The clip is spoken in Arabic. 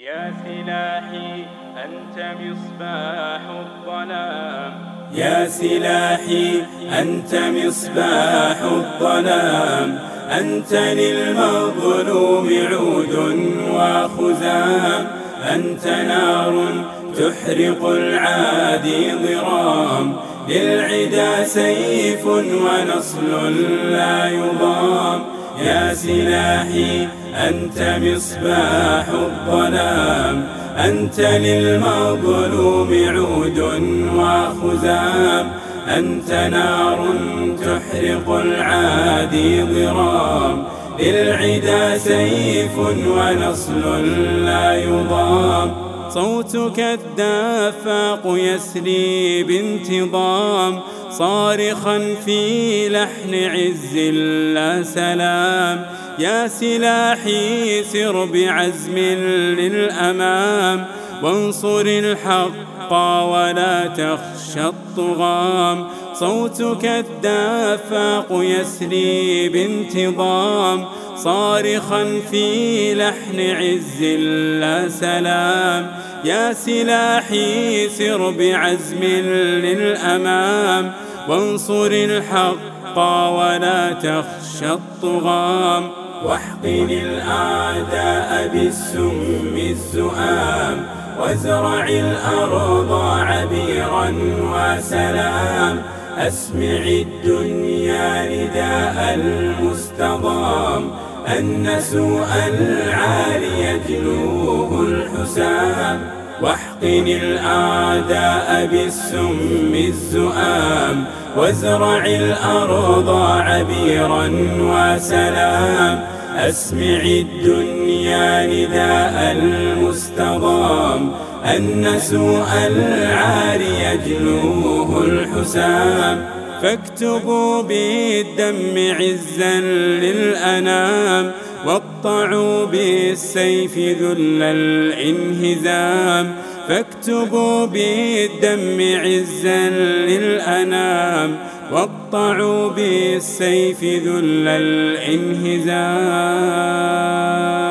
يا سلاحي أنت مصباح الظلام، يا سلاحي أنت مصباح الظلام، أنت للمظلوم عود وخزام، أنت نار تحرق العادي ضرام، للعدا سيف ونصل لا يضام. يا سلاحي أنت مصباح الظلام، أنت للمظلوم عود وخزام، أنت نار تحرق العادي ضرام، للعدا سيف ونصل لا يضام. صوتك الدافاق يسري بانتظام، صارخا في لحن عز لا سلام. يا سلاحي سر بعزم للأمام، وانصر الحق ولا تخشى الطغام. صوتك الدافاق يسري بانتظام، صارخا في لحن عز لا سلام. يا سلاحي سر بعزم للأمام، وانصر الحق ولا تخشى الطغام. واحقن الأعداء بالسم الزؤام، وازرع الأرض عبيرا وسلام. أسمع الدنيا نداء المستضام، أن سوء العالي يجلوه الحسام. واحقن الأعداء بالسم الزؤام، وازرع الأرض عبيرا وسلام. أسمع الدنيا نداء المستضام، أن سوء العالي يجلوه الحسام. فاكتبوا بالدم عزا للأنام، واقطعوا بالسيف ذل الانهزام. فاكتبوا بالدم عزا للأنام، واقطعوا بالسيف ذل الانهزام.